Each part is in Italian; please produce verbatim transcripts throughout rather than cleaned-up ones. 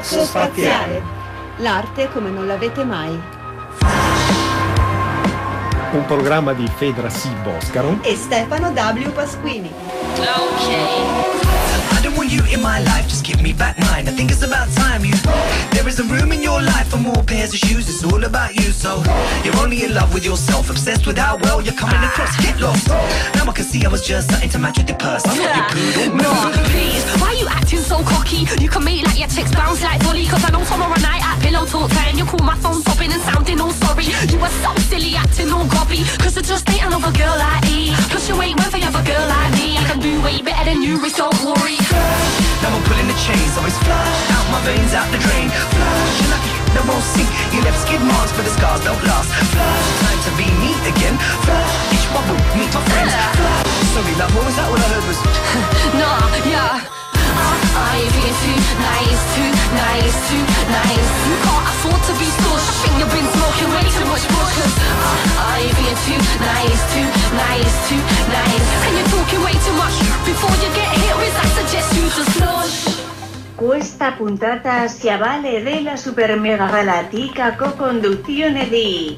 Coxo Spaziale. L'arte come non l'avete mai. Un programma di Fedra C. Boscaro e Stefano W. Pasquini. Okay. I don't want you in my life, just give me back mine. I think it's about time you. There isn't room in your life for more pairs of shoes. It's all about you, so you're only in love with yourself, obsessed with how well you're coming across. Get lost. Now I can see I was just starting to match with your purse. I'm not your poodle. No, please, why you acting so cocky? You can make like your chicks bounce like Dolly. Cause I know tomorrow night at pillow talk time you call my phone popping and sounding all sorry. You were so silly acting all gobby. Cause I just ain't another girl like me. Plus you ain't one for other girl like me. I can do way better than you, Rich, don't worry. Now I'm pulling the chains, always flush out my veins, out the drain. Flush, you're lucky, they won't sink. You left skid marks, but the scars don't last. Flush, time to be me again. Flush, each bubble, meet my friends. Flush, sorry love, what was that? All I heard was nah, yeah. Are you being too nice, too nice, too nice? You can't afford to be stush. I think you've been smoking way too much bush. Cause uh, are you being too nice, too nice, too nice? And you're talking way too much. Before you get hit with, I suggest you just flush. Questa puntata si avvale della super mega galattica co-conduzione di...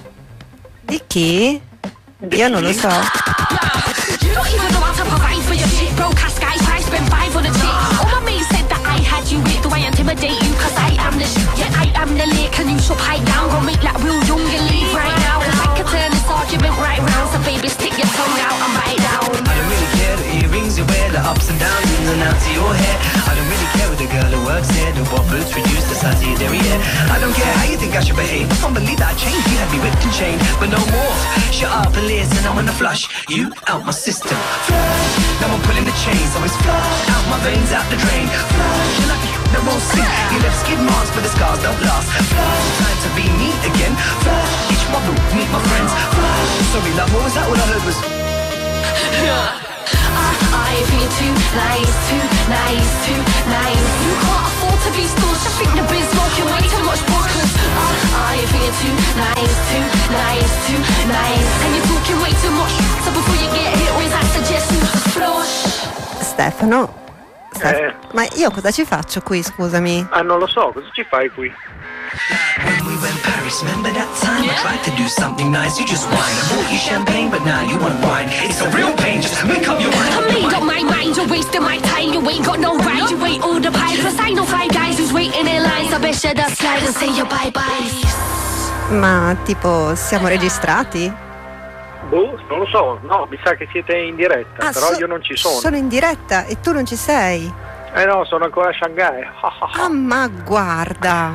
Di chi? Io non lo so. You don't even know how to provide for your shit. Broke ass guys, I spent five on a chick. All my mates said that I had you with. Do I intimidate you? Cause I am the shit. Yeah, I am the lick. And you should pipe down. Go make like real young and leave right now. Cause I can turn this argument right round. So baby, stick your tongue out and bite down. I don't really care the earrings you wear, the ups and downs, ins and outs of your hair. I don't really care with the girl who works here, the what boots reduce the size of your derriere. I don't care how you think I should behave. I can't believe that I changed. You had me whipped and chained, but no more. Shut up and listen, I wanna flush you out my system. Flush, now I'm pulling the chains, always flush out my veins, out the drain. Flush, you're lucky, they won't sink. You left skid marks, but the scars don't last. Flush, time to be me again. Flush, each bubble, meet my friends. Flush, sorry love, what was that? All I heard was yeah. Uh, I feel too nice, too nice, too nice. You can't afford to be stush. I think you've been smoking way too much bush. Cause uh, I feel too nice, too nice, too nice. And you're talking way too much. So before you get hit with, I suggest you just flush. Stefano, Stef- eh. ma io cosa ci faccio qui, scusami? Ah, non lo so, cosa ci fai qui? when we went Paris, remember that time I tried to do something nice, you just whine. I bought you champagne, but now you want wine. It's a real pain, just make up your mind. I made up my mind, you're wasting my time. You ain't got no right, you ain't all the pies. Cause I know five guys who's waiting in line. So best shut up, slide and say your bye-bye. Ma tipo, siamo registrati? Boh, non lo so, no, mi sa che siete in diretta, Ah, però so- io non ci sono. Sono in diretta e tu non ci sei? Eh no, sono ancora a Shanghai. Ah, ma guarda.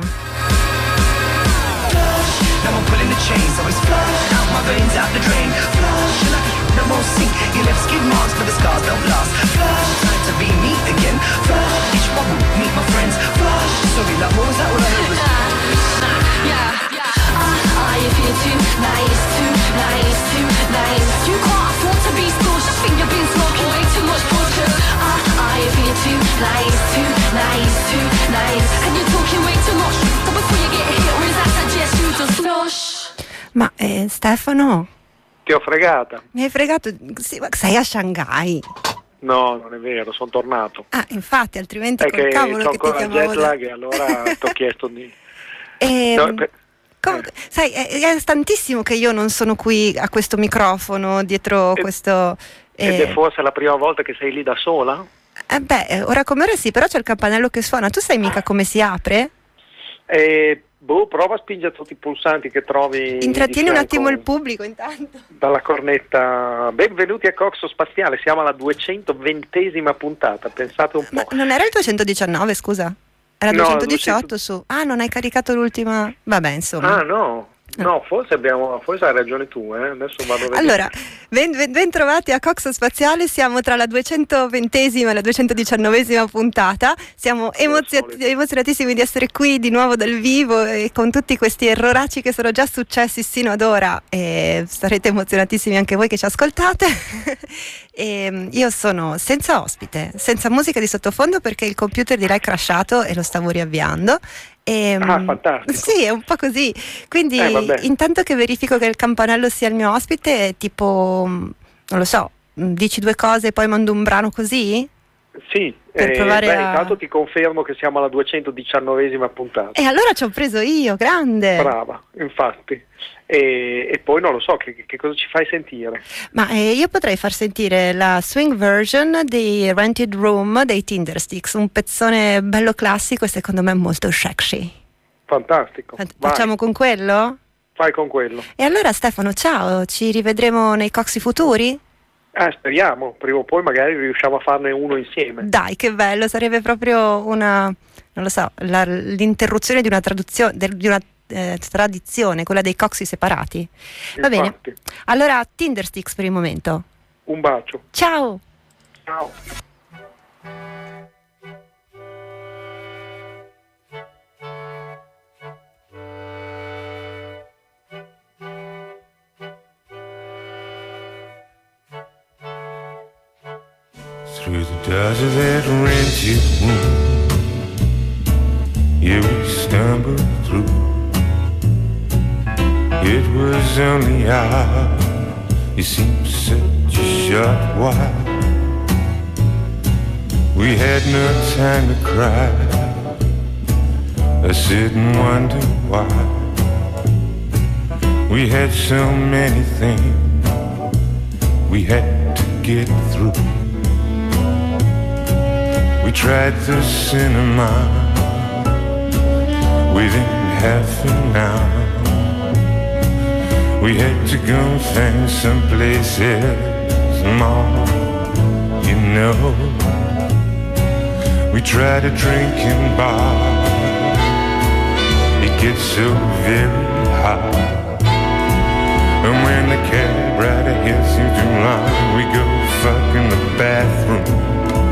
Now I'm pulling the chains, always flush out my veins, out the drain. Flush, you're lucky, they won't sink. You left skid marks, but the scars don't last. Flush, time to be me again. Flush, each bubble, meet my friends. Flush, sorry love, what was that? All I heard was Yeah, uh, I feel too nice, too nice, too nice. You can't afford to be stush. I think you've been smoking way too much bush. Uh, I feel too nice, too nice, too nice. And you're talking way too much. So before you get hit with, I suggest you just flush. Ma eh, Stefano, Ti ho fregata. mi hai fregato? Sì, ma sei a Shanghai. No, non è vero, sono tornato. Ah, infatti, altrimenti È col che cavolo c'ho che ti ancora il chiamavo jet da- lag e allora ti ho chiesto di... Ehm, No, per- comunque, sai, è, è tantissimo che io non sono qui a questo microfono, dietro E- questo... Ed eh, è forse la prima volta che sei lì da sola? eh, beh, eh, ora come ora sì, però c'è il campanello che suona. Tu sai mica come si apre? E, boh, prova a spingere tutti i pulsanti che trovi Intrattieni di un attimo il fianco pubblico intanto. dalla cornetta. Benvenuti a Coxo Spaziale, siamo alla duecentoventesima puntata, pensate un po'. Ma non era il duecentodiciannove, scusa? Era No, duecentodiciotto su... Ah, non hai caricato l'ultima... Vabbè, insomma. Ah no, no, forse abbiamo, forse hai ragione tu, eh? Adesso vado a vedere. Allora, ben, ben, ben trovati a Coxo Spaziale, siamo tra la duecentoventesima e la duecentodiciannovesima puntata, siamo emozio- solito. emozionatissimi di essere qui di nuovo dal vivo e con tutti questi erroracci che sono già successi sino ad ora e sarete emozionatissimi anche voi che ci ascoltate. E io sono senza ospite, senza musica di sottofondo perché il computer direi è crashato e lo stavo riavviando. E, Ah, fantastico. Sì, è un po' così. Quindi Eh, vabbè. intanto che verifico che il campanello sia il mio ospite, tipo, non lo so, dici due cose e poi mando un brano così? Sì, per eh, provare beh, a... intanto ti confermo che siamo alla duecentodiciannovesima puntata. E allora ci ho preso io, grande! Brava, infatti. E, e poi non lo so, che, che cosa ci fai sentire? Ma eh, io potrei far sentire la swing version di Rented Room dei Tindersticks, un pezzone bello classico e secondo me molto sexy. Fantastico. Fa- Facciamo con quello? Fai con quello. E allora Stefano, ciao, ci rivedremo nei Coxi futuri? Eh, speriamo, prima o poi magari riusciamo a farne uno insieme. Dai, che bello, sarebbe proprio una, non lo so, la- l'interruzione di una traduzione, del- di una eh, tradizione, quella dei Coxi separati. Va bene, Infatti. allora Tindersticks per il momento. Un bacio. Ciao! Ciao. Through the doors of that rented room, yeah, we stumbled through. It was only hours, it seemed such a short while. We had no time to cry or sit and wonder why. We had so many things we had to get through. We tried the cinema within half an hour. We had to go and find some places more, you know. We tried a drinking bar, it gets so very hot. And when the cab rider hits you too long, we go fuck in the bathroom.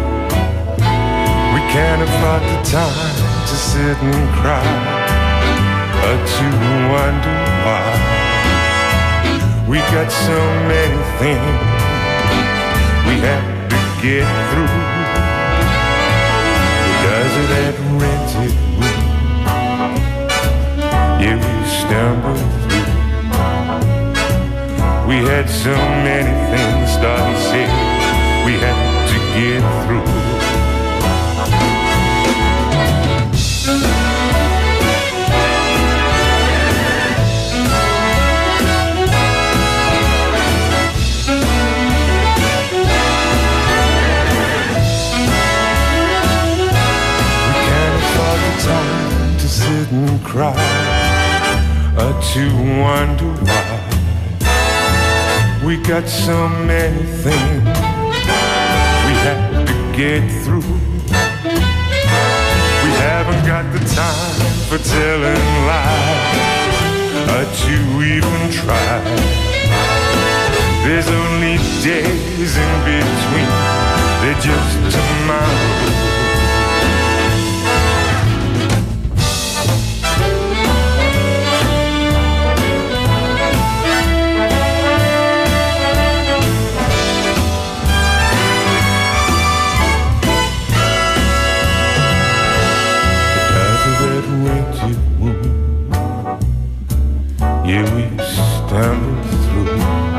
We can't afford the time to sit and cry or to wonder why. We got so many things we have to get through. Because of that rented room, yeah, we stumbled through. We had so many things started said we had to get through. Time to sit and cry or to wonder why. We got so many things we have to get through. We haven't got the time for telling lies or to even try. There's only days in between, they're just tomorrow. Yeah, we stumbled through.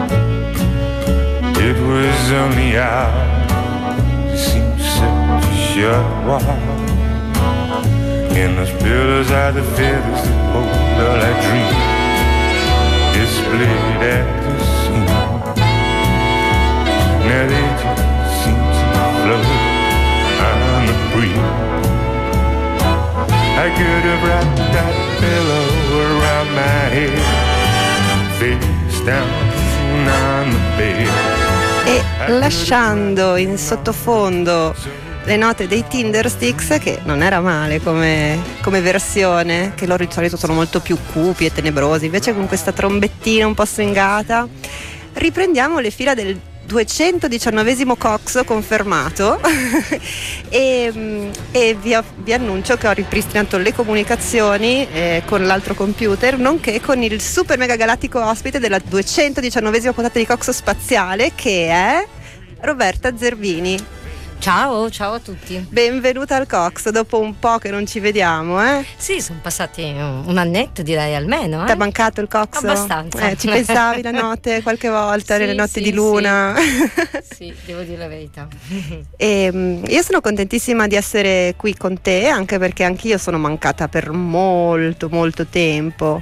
It was only hours, it seemed such a short while. And those pillows are the feathers that hold all our dreams, displayed at the seams. Now they just seem to float on the breeze. I could have wrapped that pillow around my head, face down on the bed. E lasciando in sottofondo le note dei Tindersticks, che non era male come, come versione, che loro di solito sono molto più cupi e tenebrosi, invece con questa trombettina un po' stringata, riprendiamo le fila del duecentodiciannovesimo Cox confermato e, e vi, vi annuncio che ho ripristinato le comunicazioni eh, con l'altro computer, nonché con il super mega galattico ospite della duecentodiciannovesima puntata di Cox Spaziale, che è Roberta Zerbini. Ciao, ciao a tutti. Benvenuta al Cox, dopo un po' che non ci vediamo, eh? Sì, sono passati un, un annetto, direi almeno. Eh? Ti è mancato il Cox? Abbastanza. Eh, ci pensavi la notte qualche volta, sì, nelle notti sì, di luna? Sì. Sì, devo dire la verità. E, um, io sono contentissima di essere qui con te, anche perché anch'io sono mancata per molto, molto tempo.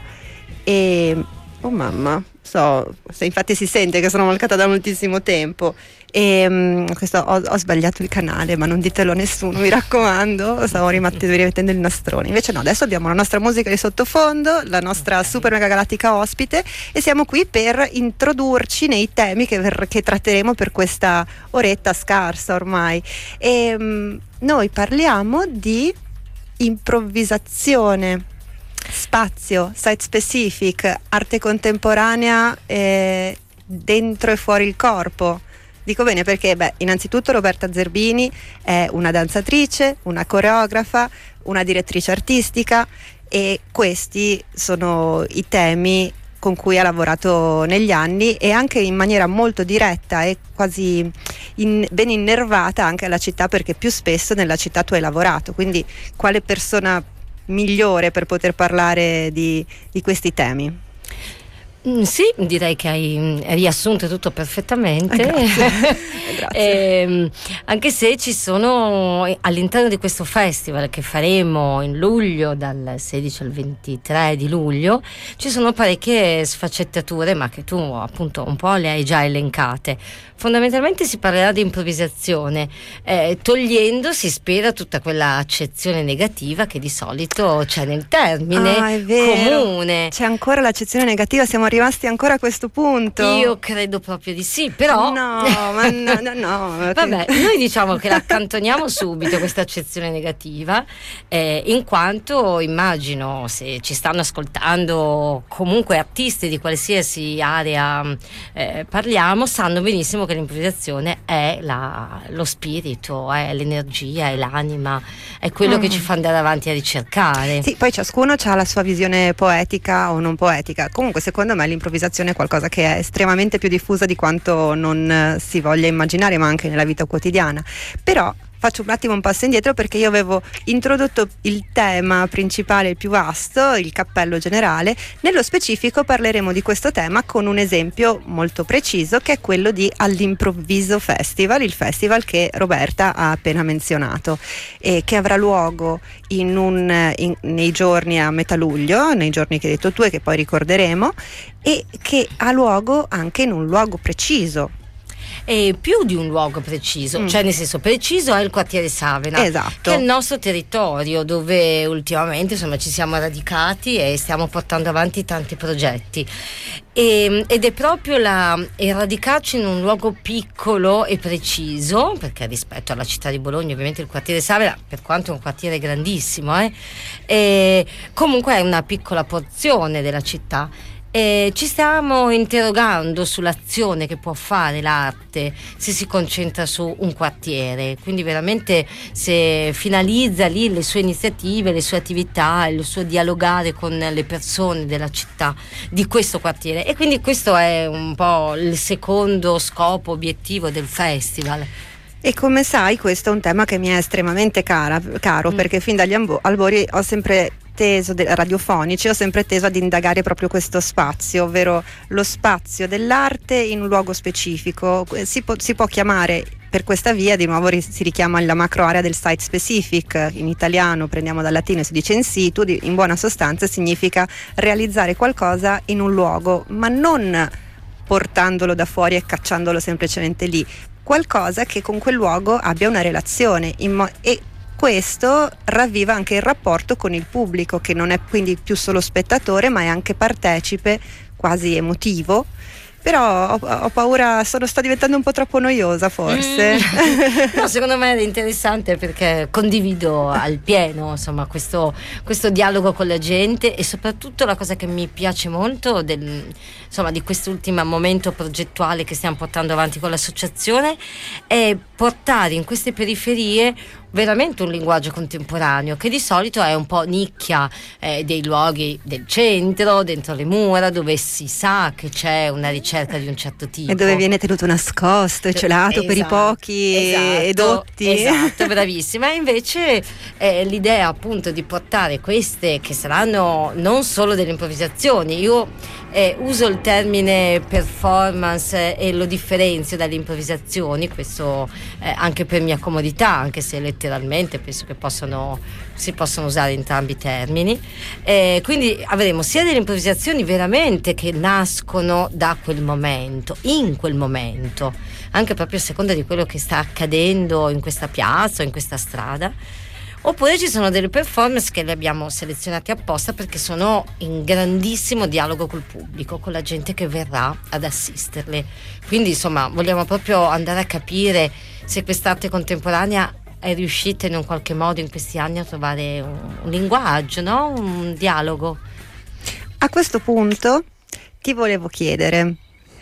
E, oh mamma, so, se infatti si sente che sono mancata da moltissimo tempo. E um, questo, ho, ho sbagliato il canale, ma non ditelo a nessuno, mi raccomando. Stavo rimettendo il nastrone. Invece no, adesso abbiamo la nostra musica di sottofondo, la nostra okay. super mega galattica ospite, e siamo qui per introdurci nei temi che, per, che tratteremo per questa oretta scarsa ormai. E um, noi parliamo di improvvisazione, spazio, site specific, arte contemporanea eh, dentro e fuori il corpo. Dico bene perché, beh, innanzitutto Roberta Zerbini è una danzatrice, una coreografa, una direttrice artistica, e questi sono i temi con cui ha lavorato negli anni, e anche in maniera molto diretta e quasi in, ben innervata anche alla città, perché più spesso nella città tu hai lavorato. Quindi quale persona migliore per poter parlare di, di questi temi? Mm, sì, direi che hai riassunto tutto perfettamente. Eh, grazie. Grazie. E, anche se ci sono all'interno di questo festival che faremo in luglio, dal sedici al ventitré di luglio, ci sono parecchie sfaccettature, ma che tu appunto un po' le hai già elencate. Fondamentalmente si parlerà di improvvisazione, eh, togliendo, si spera, tutta quella accezione negativa che di solito c'è nel termine ah, è vero. comune. C'è ancora l'accezione negativa, siamo rimasti ancora a questo punto? Io credo proprio di sì, però no, ma no, no, no. Vabbè, noi diciamo che l'accantoniamo subito questa accezione negativa, eh, in quanto immagino, se ci stanno ascoltando comunque artisti di qualsiasi area eh, parliamo, sanno benissimo che l'improvvisazione è la, lo spirito, è l'energia, è l'anima, è quello mm. che ci fa andare avanti a ricercare. Sì, poi ciascuno ha la sua visione poetica o non poetica. Comunque secondo me l'improvvisazione è qualcosa che è estremamente più diffusa di quanto non si voglia immaginare, ma anche nella vita quotidiana. Però faccio un attimo un passo indietro, perché io avevo introdotto il tema principale, il più vasto, il cappello generale. Nello specifico parleremo di questo tema con un esempio molto preciso, che è quello di All'improvviso Festival, il festival che Roberta ha appena menzionato, e che avrà luogo in un, in, nei giorni a metà luglio, nei giorni che hai detto tu e che poi ricorderemo, e che ha luogo anche in un luogo preciso. E più di un luogo preciso, mm. cioè nel senso preciso è il quartiere Savena, esatto. che è il nostro territorio dove ultimamente insomma ci siamo radicati e stiamo portando avanti tanti progetti, e, ed è proprio la, il radicarci in un luogo piccolo e preciso, perché rispetto alla città di Bologna ovviamente il quartiere Savena, per quanto è un quartiere grandissimo, eh, e comunque è una piccola porzione della città. E ci stiamo interrogando sull'azione che può fare l'arte se si concentra su un quartiere, quindi veramente se finalizza lì le sue iniziative, le sue attività, il suo dialogare con le persone della città, di questo quartiere. E quindi questo è un po' il secondo scopo, obiettivo del festival. E come sai, questo è un tema che mi è estremamente cara, caro, mm. perché fin dagli albori ho sempre teso, de- radiofonici, ho sempre teso ad indagare proprio questo spazio, ovvero lo spazio dell'arte in un luogo specifico. Si, po- si può chiamare, per questa via, di nuovo ri- si richiama la macro area del site specific, in italiano prendiamo dal latino e si dice in situ, di, in buona sostanza significa realizzare qualcosa in un luogo, ma non portandolo da fuori e cacciandolo semplicemente lì, qualcosa che con quel luogo abbia una relazione in mo- e questo ravviva anche il rapporto con il pubblico, che non è quindi più solo spettatore, ma è anche partecipe, quasi emotivo. Però ho, ho paura, sono, sto diventando un po' troppo noiosa forse. Mm. No, secondo me è interessante perché condivido al pieno insomma questo, questo dialogo con la gente, e soprattutto la cosa che mi piace molto del, insomma, di quest'ultimo momento progettuale che stiamo portando avanti con l'associazione è portare in queste periferie veramente un linguaggio contemporaneo che di solito è un po' nicchia eh, dei luoghi del centro, dentro le mura, dove si sa che c'è una ricerca di un certo tipo e dove viene tenuto nascosto e celato esatto, per i pochi esatto, edotti. Esatto, bravissima. E invece eh, l'idea appunto di portare queste che saranno non solo delle improvvisazioni, io Eh, uso il termine performance e lo differenzio dalle improvvisazioni, questo eh, anche per mia comodità, anche se letteralmente penso che possano, si possono usare entrambi i termini. Eh, quindi avremo sia delle improvvisazioni veramente che nascono da quel momento, in quel momento, anche proprio a seconda di quello che sta accadendo in questa piazza o in questa strada. Oppure ci sono delle performance che le abbiamo selezionate apposta perché sono in grandissimo dialogo col pubblico, con la gente che verrà ad assisterle. Quindi insomma vogliamo proprio andare a capire se quest'arte contemporanea è riuscita in un qualche modo in questi anni a trovare un, un linguaggio, no? Un dialogo. A questo punto ti volevo chiedere,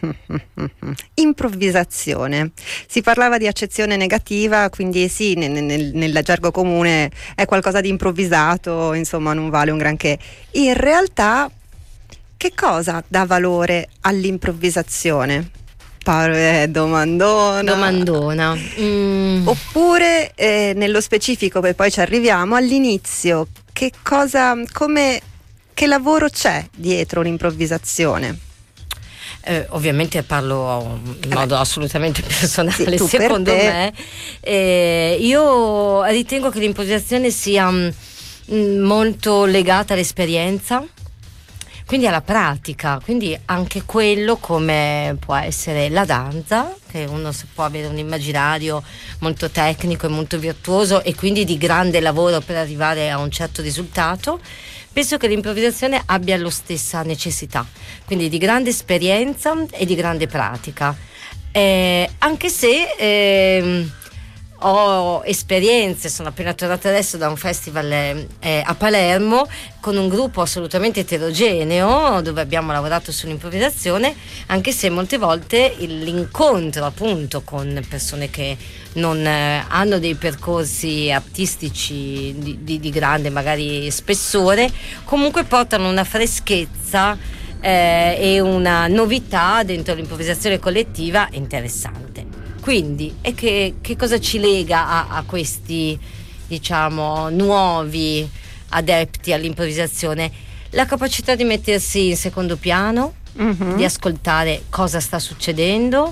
improvvisazione, si parlava di accezione negativa, quindi sì, nel, nel, nel gergo comune è qualcosa di improvvisato, insomma non vale un granché. In realtà che cosa dà valore all'improvvisazione? Pare domandona domandona mm. Oppure eh, nello specifico, e poi ci arriviamo all'inizio, che cosa, come, che lavoro c'è dietro un'improvvisazione? Eh, ovviamente parlo in modo eh assolutamente personale, sì, secondo me eh, io ritengo che l'improvvisazione sia mh, molto legata all'esperienza, quindi alla pratica, quindi anche quello come può essere la danza, che uno può avere un immaginario molto tecnico e molto virtuoso e quindi di grande lavoro per arrivare a un certo risultato. Penso che l'improvvisazione abbia la stessa necessità, quindi di grande esperienza e di grande pratica, eh, anche se eh, ho esperienze, sono appena tornata adesso da un festival eh, a Palermo con un gruppo assolutamente eterogeneo dove abbiamo lavorato sull'improvvisazione, anche se molte volte l'incontro appunto con persone che non eh, hanno dei percorsi artistici di, di, di grande magari spessore, comunque portano una freschezza eh, e una novità dentro l'improvvisazione collettiva interessante. Quindi, e che, che cosa ci lega a, a questi, diciamo, nuovi adepti all'improvvisazione? La capacità di mettersi in secondo piano, mm-hmm. di ascoltare cosa sta succedendo,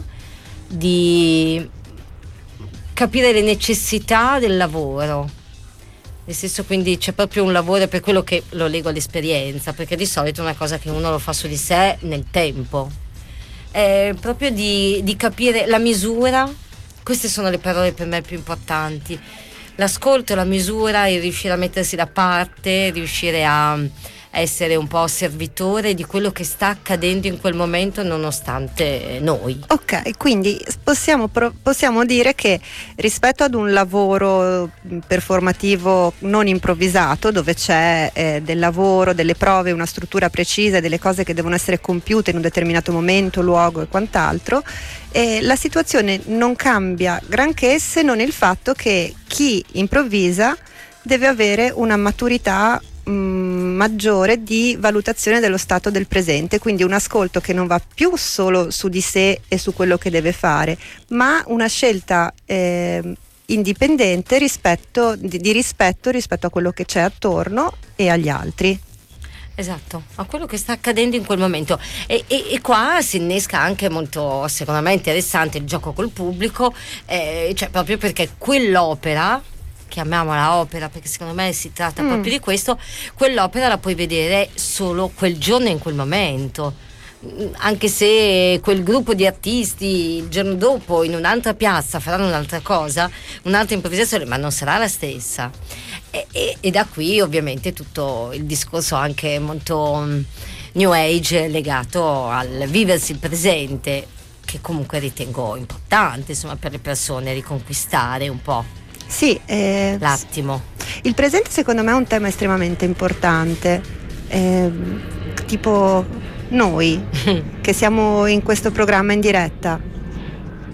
di capire le necessità del lavoro. Nel senso, quindi c'è proprio un lavoro, per quello che lo leggo all'esperienza, perché di solito è una cosa che uno lo fa su di sé nel tempo. Eh, proprio di, di capire la misura, queste sono le parole per me più importanti, l'ascolto, la misura, il riuscire a mettersi da parte, riuscire a essere un po' servitore di quello che sta accadendo in quel momento nonostante noi. Ok, quindi possiamo, possiamo dire che rispetto ad un lavoro performativo non improvvisato, dove c'è eh, del lavoro, delle prove, una struttura precisa, delle cose che devono essere compiute in un determinato momento, luogo e quant'altro, eh, la situazione non cambia granché, se non il fatto che chi improvvisa deve avere una maturità maggiore di valutazione dello stato del presente, quindi un ascolto che non va più solo su di sé e su quello che deve fare, ma una scelta eh, indipendente rispetto di, di rispetto rispetto a quello che c'è attorno e agli altri. Esatto, a quello che sta accadendo in quel momento. E, e, e qua si innesca anche molto, secondo me, interessante il gioco col pubblico, eh, cioè proprio perché quell'opera, chiamiamola opera perché secondo me si tratta mm. proprio di questo, quell'opera la puoi vedere solo quel giorno e in quel momento, anche se quel gruppo di artisti il giorno dopo in un'altra piazza faranno un'altra cosa, un'altra improvvisazione, ma non sarà la stessa. E, e, e da qui ovviamente tutto il discorso anche molto um, New Age legato al viversi il presente, che comunque ritengo importante, insomma, per le persone riconquistare un po'. Sì, eh, l'attimo. Il presente secondo me è un tema estremamente importante, eh, tipo noi che siamo in questo programma in diretta.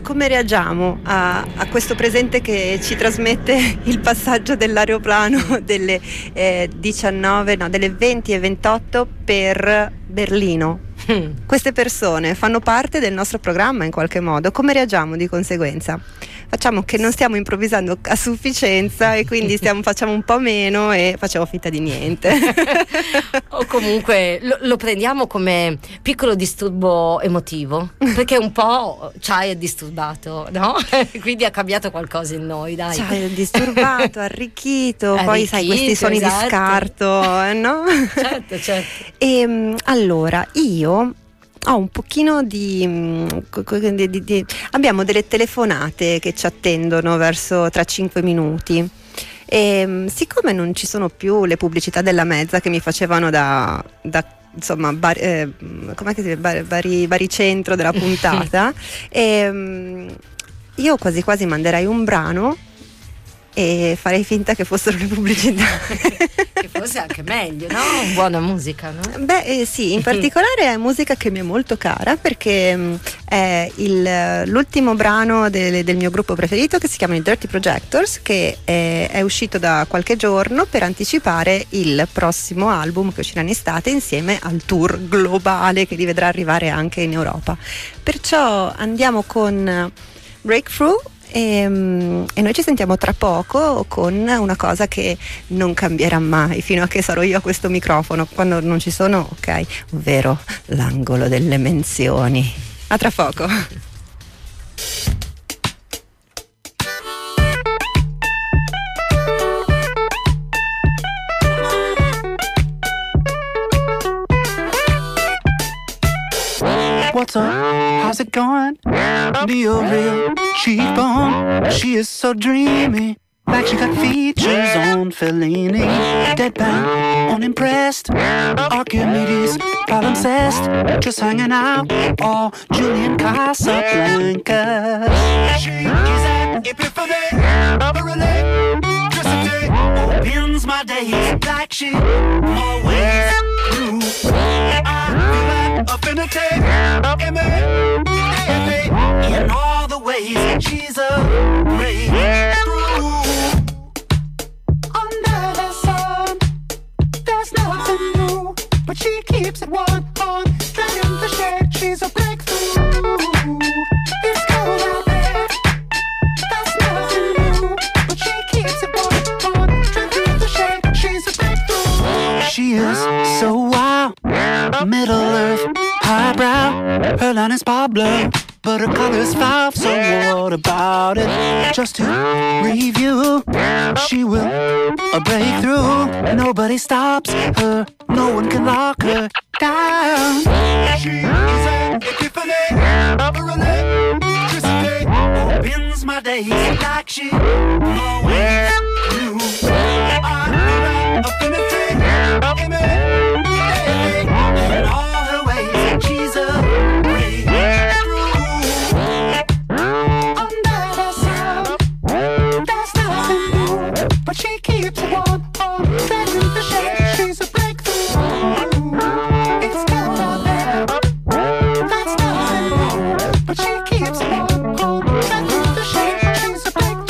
come reagiamo a, a questo presente che ci trasmette il passaggio dell'aeroplano delle eh, diciannove, no, delle venti e ventotto per Berlino? Queste persone fanno parte del nostro programma in qualche modo, come reagiamo di conseguenza? Facciamo che non stiamo improvvisando a sufficienza e quindi stiamo, facciamo un po' meno e facciamo finta di niente. O comunque lo, lo prendiamo come piccolo disturbo emotivo, perché un po' ci hai disturbato, no? Quindi ha cambiato qualcosa in noi, dai. Ci hai disturbato, arricchito, arricchito, poi sai questi suoni esatto. di scarto, eh, no? Certo, certo. E allora io ho un pochino di, di, di, di abbiamo delle telefonate che ci attendono verso tra cinque minuti e siccome non ci sono più le pubblicità della mezza che mi facevano da, da insomma bar, eh, com'è che si dice, bar, bari, baricentro della puntata e, io quasi quasi manderei un brano e farei finta che fossero le pubblicità. Che fosse anche meglio, no? Buona musica, no? Beh eh, sì, in particolare è musica che mi è molto cara perché mh, è il, l'ultimo brano del, del mio gruppo preferito che si chiama i Dirty Projectors, che è, è uscito da qualche giorno per anticipare il prossimo album che uscirà in estate insieme al tour globale che li vedrà arrivare anche in Europa. Perciò andiamo con Breakthrough. E, e noi ci sentiamo tra poco con una cosa che non cambierà mai fino a che sarò io a questo microfono, quando non ci sono, ok, ovvero l'angolo delle menzioni. A tra poco. What's up? How's it going? Do you real cheekbone? She is so dreamy, like she got features on Fellini. Deadpan, unimpressed. Archimedes, palimpsest. Just hanging out, all Julian Casablanca. She is an epiphany, really, electricity. Opens my days like she always knew. I feel like affinity, immediately, in all the ways she's a breakthrough. Under the sun, there's nothing new, but she keeps it one on, dragging the shade. She's a breakthrough. It's cold out there, that's nothing new, but she keeps it one on, dragging the shade. She's a breakthrough. She is so wild, Middle Earth, highbrow. Her line is Pablo, but her color's five. So what about it? Just to review, she will a breakthrough. Nobody stops her, no one can lock her down. She is an epiphany, really, electricity. Opens my days like she always knew. I feel like affinity, immediately, in all her ways, she's a breakthrough. Under the sun, there's nothing new, but she keeps it warm on, dragging the shade. She's a breakthrough. It's cold out there, that's nothing new, but she keeps it warm on, dragging the shade. She's a breakthrough.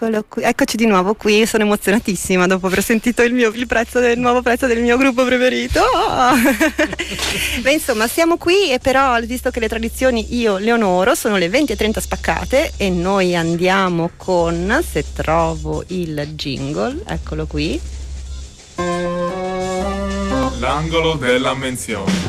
Eccolo qui, eccoci di nuovo qui, sono emozionatissima dopo aver sentito il, mio, il, prezzo del, il nuovo prezzo del mio gruppo preferito. Oh! Beh, insomma, siamo qui e però, visto che le tradizioni io le onoro, sono le venti e trenta spaccate e noi andiamo con, se trovo il jingle, eccolo qui. L'angolo della menzione.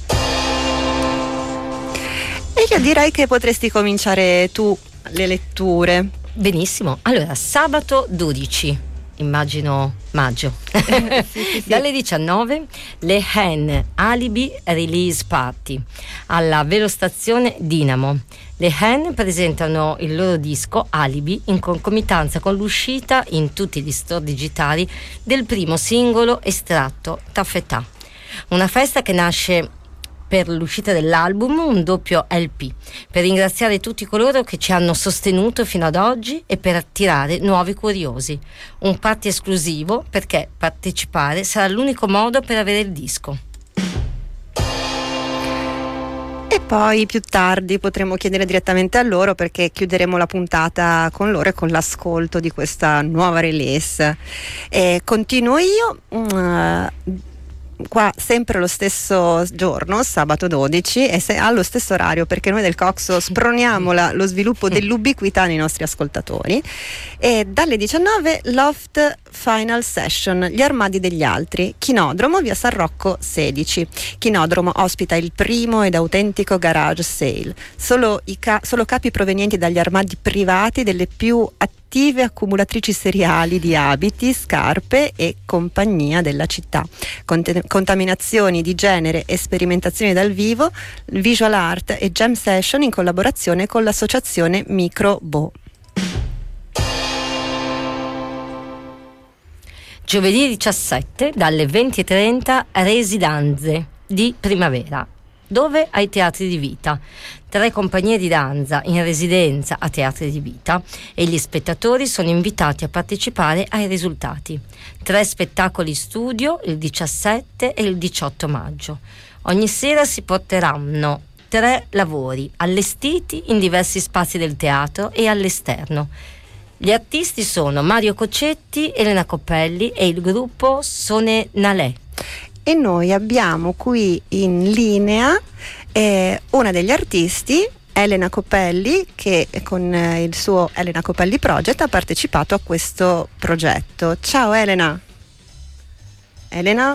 E io direi che potresti cominciare tu le letture. Benissimo, allora sabato dodici, immagino maggio, sì, sì, sì. Dalle diciannove le Hen Alibi Release Party alla Velostazione Dinamo. Le Hen presentano il loro disco Alibi in concomitanza con l'uscita in tutti gli store digitali del primo singolo estratto Taffetà, una festa che nasce per l'uscita dell'album, un doppio L P, per ringraziare tutti coloro che ci hanno sostenuto fino ad oggi e per attirare nuovi curiosi. Un party esclusivo perché partecipare sarà l'unico modo per avere il disco. E poi più tardi potremo chiedere direttamente a loro, perché chiuderemo la puntata con loro e con l'ascolto di questa nuova release. E continuo io. Uh, Qua sempre lo stesso giorno, sabato dodici, e se, allo stesso orario, perché noi del Coxo sproniamo la, lo sviluppo dell'ubiquità nei nostri ascoltatori. E dalle diciannove Loft Final Session, gli armadi degli altri, Chinodromo, via San Rocco sedici. Chinodromo ospita il primo ed autentico garage sale, solo, i ca- solo capi provenienti dagli armadi privati delle più attive attive accumulatrici seriali di abiti, scarpe e compagnia della città. Cont- contaminazioni di genere e sperimentazioni dal vivo, visual art e jam session in collaborazione con l'associazione Microbo. Giovedì diciassette dalle venti e trenta Residanze di primavera. Dove? Ai Teatri di Vita. Tre compagnie di danza in residenza a Teatri di Vita e gli spettatori sono invitati a partecipare ai risultati. Tre spettacoli studio il diciassette e il diciotto maggio. Ogni sera si porteranno tre lavori allestiti in diversi spazi del teatro e all'esterno. Gli artisti sono Mario Coccetti, Elena Coppelli e il gruppo Sone Nalè. E noi abbiamo qui in linea eh, una degli artisti, Elena Coppelli, che con eh, il suo Elena Coppelli Project ha partecipato a questo progetto. Ciao Elena. Elena?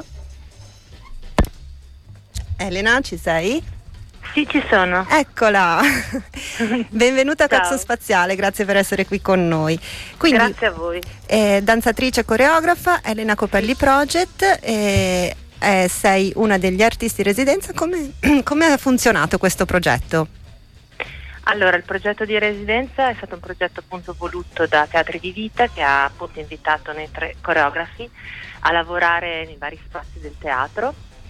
Elena, ci sei? Sì, ci sono. Eccola. Benvenuta a Ciao. Coxo Spaziale, grazie per essere qui con noi. Quindi, grazie a voi. Eh, danzatrice e coreografa, Elena Coppelli Project, eh, eh, sei una degli artisti in residenza. Come, come ha funzionato questo progetto? Allora, il progetto di residenza è stato un progetto appunto voluto da Teatri di Vita, che ha appunto invitato noi tre coreografi a lavorare nei vari spazi del teatro.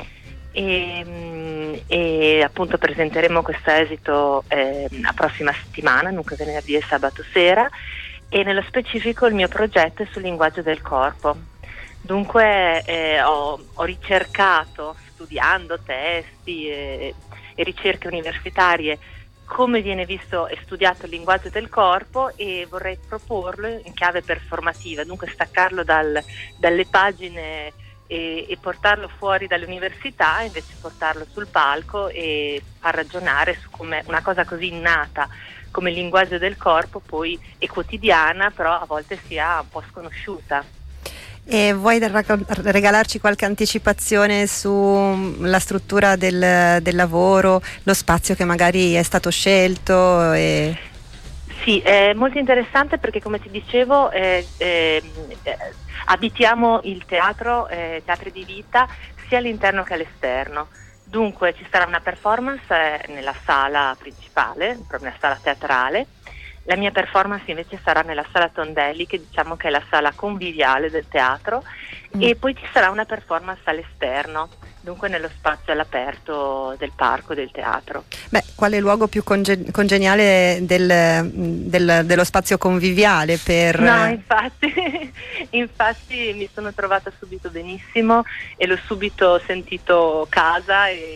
E, e appunto presenteremo questo esito eh, la prossima settimana, dunque venerdì e sabato sera, e nello specifico il mio progetto è sul linguaggio del corpo. Dunque eh, ho, ho ricercato, studiando testi e, e ricerche universitarie, come viene visto e studiato il linguaggio del corpo, e vorrei proporlo in chiave performativa, dunque staccarlo dal, dalle pagine E, e portarlo fuori dall'università, invece portarlo sul palco e far ragionare su come una cosa così innata come il linguaggio del corpo poi è quotidiana, però a volte sia un po' sconosciuta. E vuoi regalarci qualche anticipazione sulla struttura del, del lavoro, lo spazio che magari è stato scelto? E... Sì, è molto interessante perché, come ti dicevo, eh, eh, abitiamo il teatro, eh, Teatri di Vita, sia all'interno che all'esterno. Dunque ci sarà una performance eh, nella sala principale, proprio nella sala teatrale. La mia performance invece sarà nella sala Tondelli, che diciamo che è la sala conviviale del teatro, mm. e poi ci sarà una performance all'esterno, dunque nello spazio all'aperto del parco del teatro. Beh, quale luogo più conge- congeniale del, del, dello spazio conviviale per... No, infatti, infatti mi sono trovata subito benissimo e l'ho subito sentito casa, e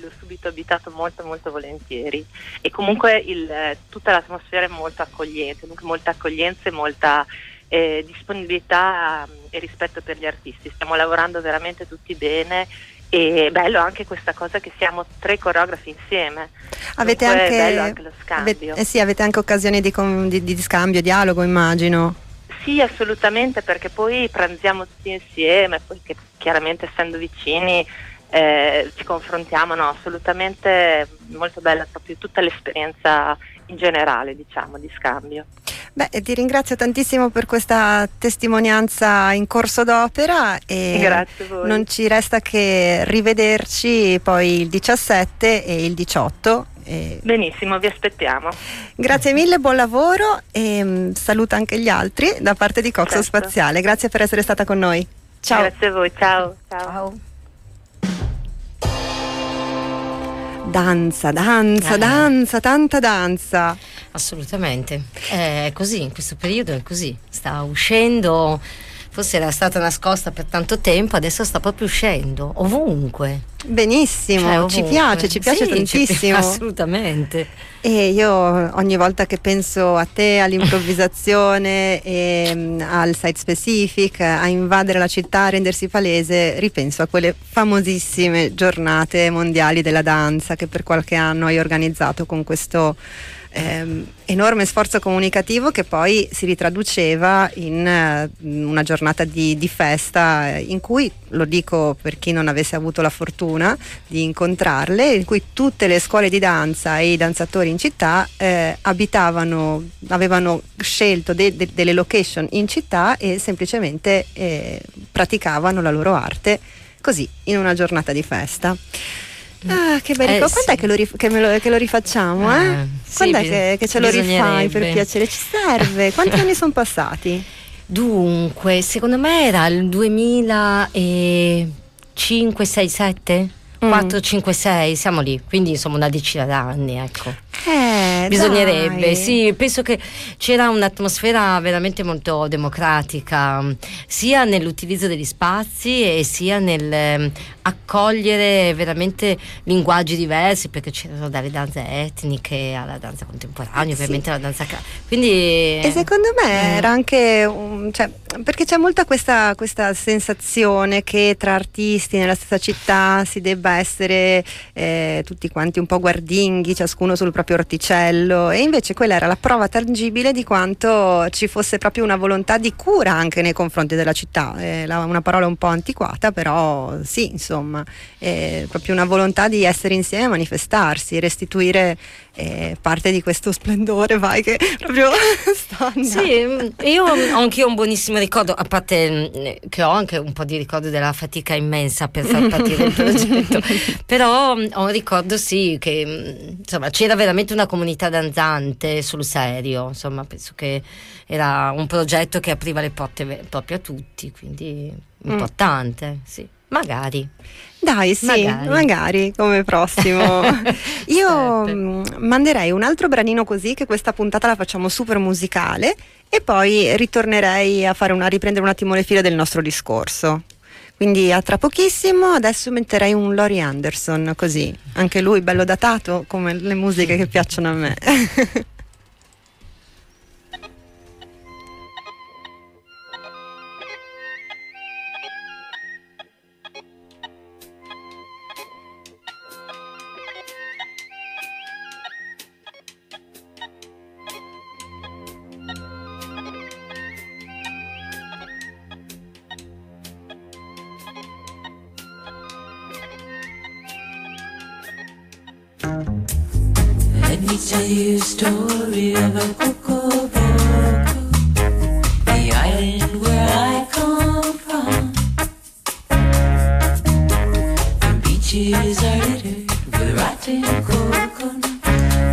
l'ho subito abitato molto molto volentieri, e comunque il, tutta l'atmosfera è molto accogliente, dunque molta accoglienza e molta eh, disponibilità e rispetto per gli artisti. Stiamo lavorando veramente tutti bene, e è bello anche questa cosa che siamo tre coreografi insieme. Avete dunque anche, è bello anche lo scambio. Avete, eh sì, avete anche occasioni di, di, di scambio, dialogo, immagino. Sì, assolutamente, perché poi pranziamo tutti insieme, poi che chiaramente essendo vicini eh, ci confrontiamo, no, assolutamente molto bella proprio tutta l'esperienza in generale, diciamo, di scambio. Beh, ti ringrazio tantissimo per questa testimonianza in corso d'opera e grazie a voi. Non ci resta che rivederci poi il diciassette e il diciotto. E... Benissimo, vi aspettiamo. Grazie mille, buon lavoro e um, saluta anche gli altri da parte di Coxo certo. Spaziale. Grazie per essere stata con noi. Ciao. Grazie a voi, ciao. Ciao. Ciao. Danza, danza, Eh. danza, tanta danza. Assolutamente, è così, in questo periodo è così, sta uscendo, forse era stata nascosta per tanto tempo, adesso sta proprio uscendo, ovunque. Benissimo, Cioè, ci ovunque. piace, ci piace Sì, ci pi- tantissimo. assolutamente. E io ogni volta che penso a te, all'improvvisazione, e, mm, al site specific, a invadere la città, a rendersi palese, ripenso a quelle famosissime giornate mondiali della danza che per qualche anno hai organizzato con questo ehm, enorme sforzo comunicativo che poi si ritraduceva in eh, una giornata di, di festa eh, in cui, lo dico per chi non avesse avuto la fortuna di incontrarle, in cui tutte le scuole di danza e i danzatori in città eh, abitavano, avevano scelto de- de- delle location in città e semplicemente eh, praticavano la loro arte così in una giornata di festa. Ah, che bello! Eh, Quando è sì. che lo, rif- che me lo, che lo rifacciamo? Eh? Eh, sì, Quando è bi- che, che ce lo rifai per bisognerebbe. piacere? Ci serve? Quanti anni sono passati? Dunque, secondo me era il duemilacinque, sei, sette? quattro, cinque, sei, siamo lì, quindi insomma una decina d'anni, ecco. Eh, Bisognerebbe, dai. sì, penso che c'era un'atmosfera veramente molto democratica, sia nell'utilizzo degli spazi e sia nel ehm, accogliere veramente linguaggi diversi, perché c'erano dalle danze etniche alla danza contemporanea, Sì. ovviamente alla danza ca- quindi E secondo me eh. era anche un, cioè, perché c'è molta questa, questa sensazione che tra artisti nella stessa città si debba essere eh, tutti quanti un po' guardinghi, ciascuno sul proprio orticello, e invece quella era la prova tangibile di quanto ci fosse proprio una volontà di cura anche nei confronti della città. Eh, la- una parola un po' antiquata, però sì, insomma, è proprio una volontà di essere insieme, manifestarsi, restituire eh, parte di questo splendore, vai, che proprio sta andando. Sì, io ho anch'io un buonissimo ricordo, a parte mh, che ho anche un po' di ricordo della fatica immensa per far partire il progetto, però mh, ho un ricordo sì che mh, insomma c'era veramente una comunità danzante sul serio, insomma penso che era un progetto che apriva le porte ve- proprio a tutti, quindi importante, sì, magari. Dai, sì, magari, Magari. come prossimo. Io Sarebbe. mh, manderei un altro branino così, che questa puntata la facciamo super musicale, e poi ritornerei a fare una, a riprendere un attimo le file del nostro discorso. Quindi a tra pochissimo. Adesso metterei un Laurie Anderson, così, anche lui bello datato come le musiche che piacciono a me. Let me tell you a story of a Coco Roco, the island where I come from. The beaches are littered with rotten coconut,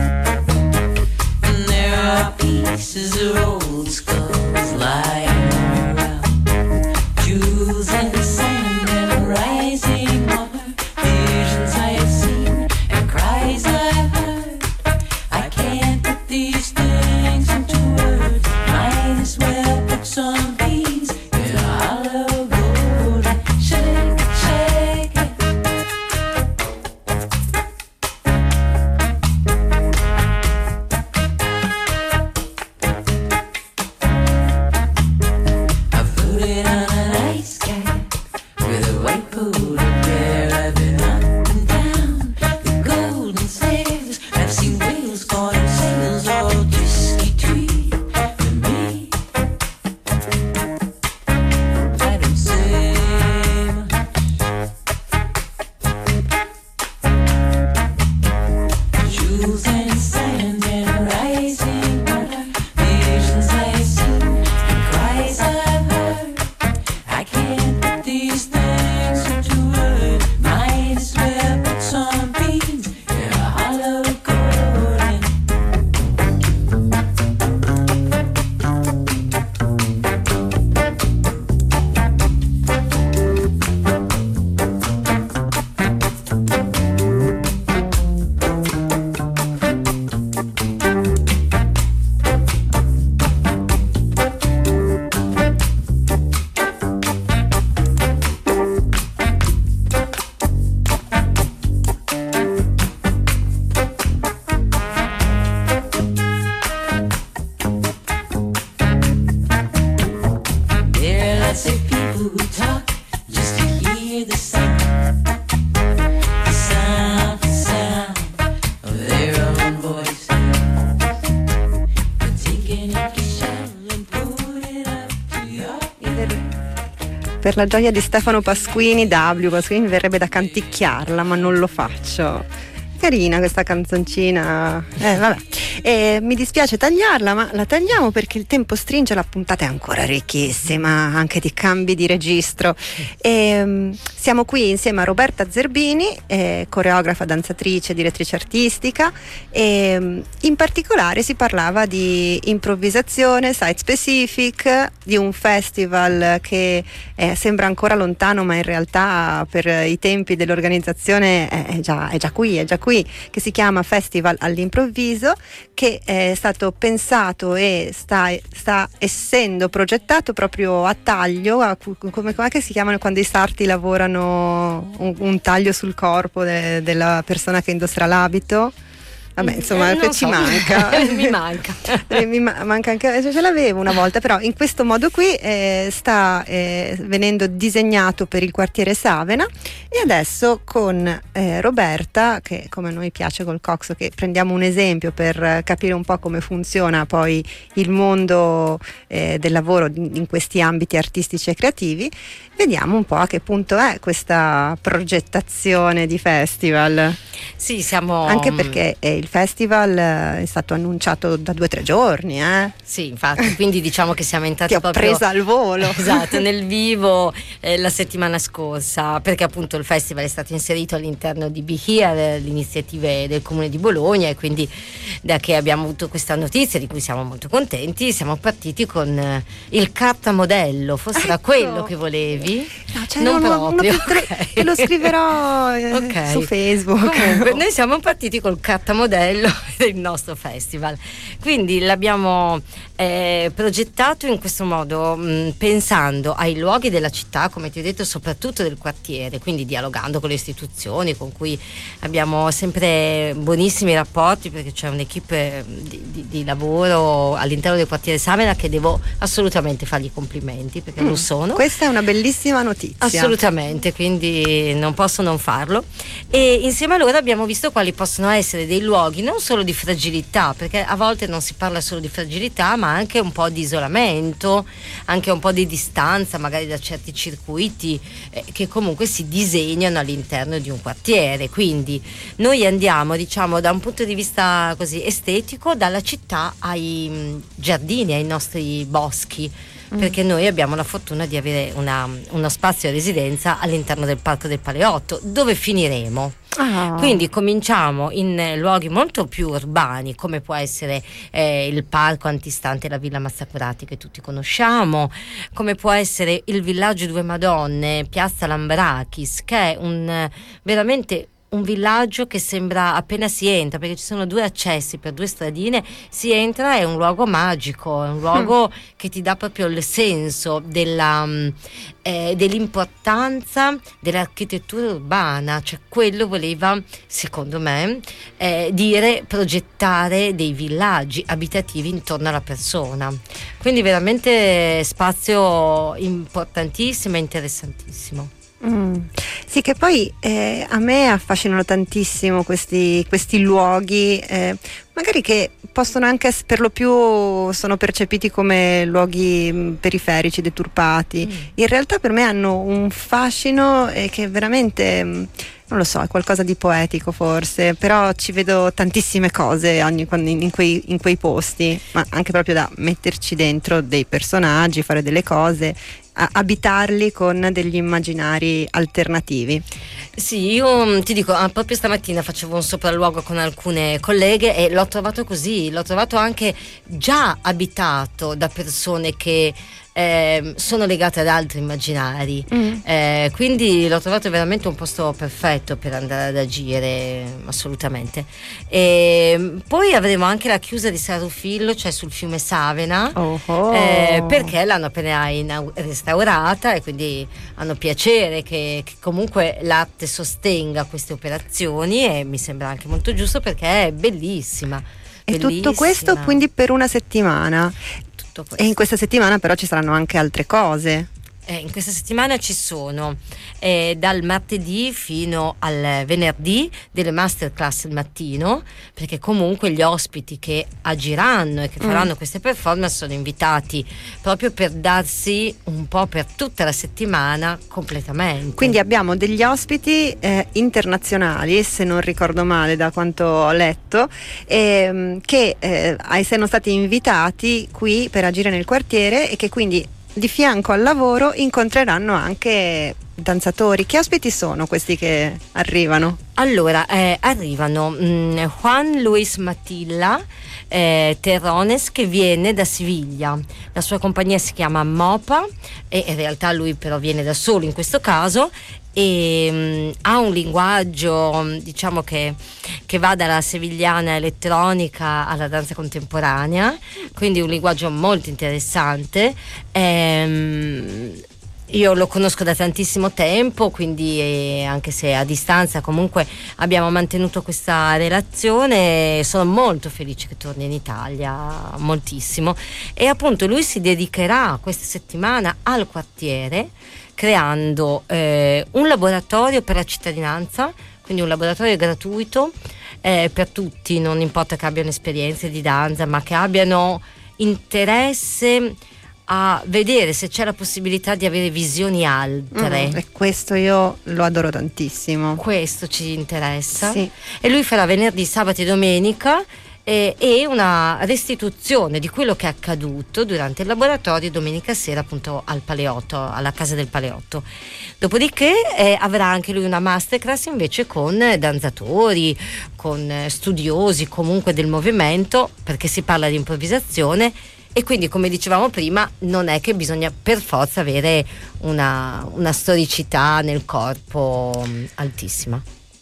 and there are pieces of old skulls lying around, jewels and sand and rising water, visions I have seen and cries I've heard. I can't put these things into Per, per la gioia di Stefano Pasquini, W. Pasquini, mi verrebbe da canticchiarla, ma non lo faccio. Carina questa canzoncina, eh, vabbè. Eh, mi dispiace tagliarla, ma la tagliamo perché il tempo stringe, la puntata è ancora ricchissima, anche di cambi di registro. E, um, siamo qui insieme a Roberta Zerbini, eh, coreografa, danzatrice, direttrice artistica, e um, in particolare si parlava di improvvisazione, site specific, di un festival che eh, sembra ancora lontano, ma in realtà per i tempi dell'organizzazione è già, è già qui, è già qui. Qui, che si chiama Festival all'improvviso, che è stato pensato e sta, sta essendo progettato proprio a taglio, a, come, come si chiamano quando i sarti lavorano un, un taglio sul corpo de, della persona che indosserà l'abito. Vabbè, insomma, eh, che ci so. manca. Mi manca. Eh, mi ma- manca anche, cioè, ce l'avevo una volta, però in questo modo qui eh, sta eh, venendo disegnato per il quartiere Savena, e adesso con eh, Roberta, che come a noi piace col Coxo, che prendiamo un esempio per capire un po' come funziona poi il mondo eh, del lavoro in, in questi ambiti artistici e creativi, vediamo un po' a che punto è questa progettazione di festival. Sì, siamo... Anche perché eh, il festival eh, è stato annunciato da due o tre giorni, eh? Sì, infatti, quindi diciamo che siamo entrati Ti ho proprio... presa al volo. Esatto, nel vivo eh, la settimana scorsa, perché appunto il festival è stato inserito all'interno di Be Here, le iniziative del Comune di Bologna, e quindi da che abbiamo avuto questa notizia, di cui siamo molto contenti, siamo partiti con eh, il cartamodello. Forse era Ecco. quello che volevi? No, cioè Non uno- uno proprio. più tre- ok. te lo scriverò eh, Ok. su Facebook. Comunque, noi siamo partiti col cartamodello del nostro festival, quindi l'abbiamo eh, progettato in questo modo, mh, pensando ai luoghi della città, come ti ho detto, soprattutto del quartiere, quindi dialogando con le istituzioni con cui abbiamo sempre buonissimi rapporti, perché c'è un'equipe di, di, di lavoro all'interno del quartiere Savena che devo assolutamente fargli i complimenti, perché Mm, lo sono. Questa è una bellissima notizia. Assolutamente, quindi non posso non farlo. E insieme a loro abbiamo visto quali possono essere dei luoghi non solo di fragilità, perché a volte non si parla solo di fragilità, ma anche un po' di isolamento, anche un po' di distanza magari da certi circuiti eh, che comunque si disegnano all'interno di un quartiere. Quindi noi andiamo, diciamo, da un punto di vista così estetico, dalla città ai mh, giardini, ai nostri boschi, perché noi abbiamo la fortuna di avere una, uno spazio a residenza all'interno del Parco del Paleotto, dove finiremo. Ah. Quindi cominciamo in luoghi molto più urbani, come può essere eh, il parco antistante la Villa Mazzacurati, che tutti conosciamo, come può essere il villaggio Due Madonne, Piazza Lambrakis, che è un eh, veramente un villaggio che sembra, appena si entra, perché ci sono due accessi per due stradine, si entra, è un luogo magico, è un luogo mm. che ti dà proprio il senso della, eh, dell'importanza dell'architettura urbana, cioè quello voleva, secondo me, eh, dire progettare dei villaggi abitativi intorno alla persona. Quindi veramente spazio importantissimo e interessantissimo. Mm. Sì, che poi eh, a me affascinano tantissimo questi, questi luoghi, eh, magari che possono anche ess- per lo più sono percepiti come luoghi mh, periferici, deturpati. Mm. In realtà per me hanno un fascino eh, che veramente mh, non lo so, è qualcosa di poetico forse, però ci vedo tantissime cose ogni, quando in, in, quei, in quei posti, ma anche proprio da metterci dentro dei personaggi, fare delle cose, a, abitarli con degli immaginari alternativi. Sì, io ti dico, ah, proprio stamattina facevo un sopralluogo con alcune colleghe e l'ho trovato così, l'ho trovato anche già abitato da persone che Eh, sono legate ad altri immaginari, mm. eh, quindi l'ho trovato veramente un posto perfetto per andare ad agire, assolutamente. E poi avremo anche la chiusa di San Rufillo, cioè sul fiume Savena, oh oh. Eh, perché l'hanno appena inau- restaurata, e quindi hanno piacere che, che comunque l'arte sostenga queste operazioni, e mi sembra anche molto giusto perché è bellissima. E bellissima. tutto questo quindi per una settimana. Questo. E in questa settimana però ci saranno anche altre cose. eh, in questa settimana ci sono eh, dal martedì fino al venerdì delle masterclass il mattino, perché comunque gli ospiti che agiranno e che faranno mm. queste performance sono invitati proprio per darsi un po' per tutta la settimana completamente. Quindi abbiamo degli ospiti eh, internazionali, se non ricordo male da quanto ho letto, ehm, che eh, sono stati invitati qui per agire nel quartiere e che quindi di fianco al lavoro incontreranno anche danzatori. Che ospiti sono questi che arrivano? Allora, eh, arrivano mh, Juan Luis Matilla eh, Terrones, che viene da Siviglia. La sua compagnia si chiama Mopa e in realtà lui però viene da solo in questo caso, e mh, ha un linguaggio, diciamo, che, che va dalla sevigliana elettronica alla danza contemporanea, quindi un linguaggio molto interessante. Ehm, Io lo conosco da tantissimo tempo, quindi eh, anche se a distanza comunque abbiamo mantenuto questa relazione. Sono molto felice che torni in Italia, moltissimo. E appunto lui si dedicherà questa settimana al quartiere, creando eh, un laboratorio per la cittadinanza, quindi un laboratorio gratuito eh, per tutti, non importa che abbiano esperienze di danza, ma che abbiano interesse a vedere se c'è la possibilità di avere visioni altre. Mm, e questo io lo adoro tantissimo. Questo ci interessa. Sì. E lui farà venerdì, sabato e domenica e, e una restituzione di quello che è accaduto durante il laboratorio domenica sera appunto al Paleotto, alla casa del Paleotto. Dopodiché eh, avrà anche lui una masterclass invece con danzatori, con studiosi comunque del movimento, perché si parla di improvvisazione. E quindi, come dicevamo prima, non è che bisogna per forza avere una, una storicità nel corpo altissima.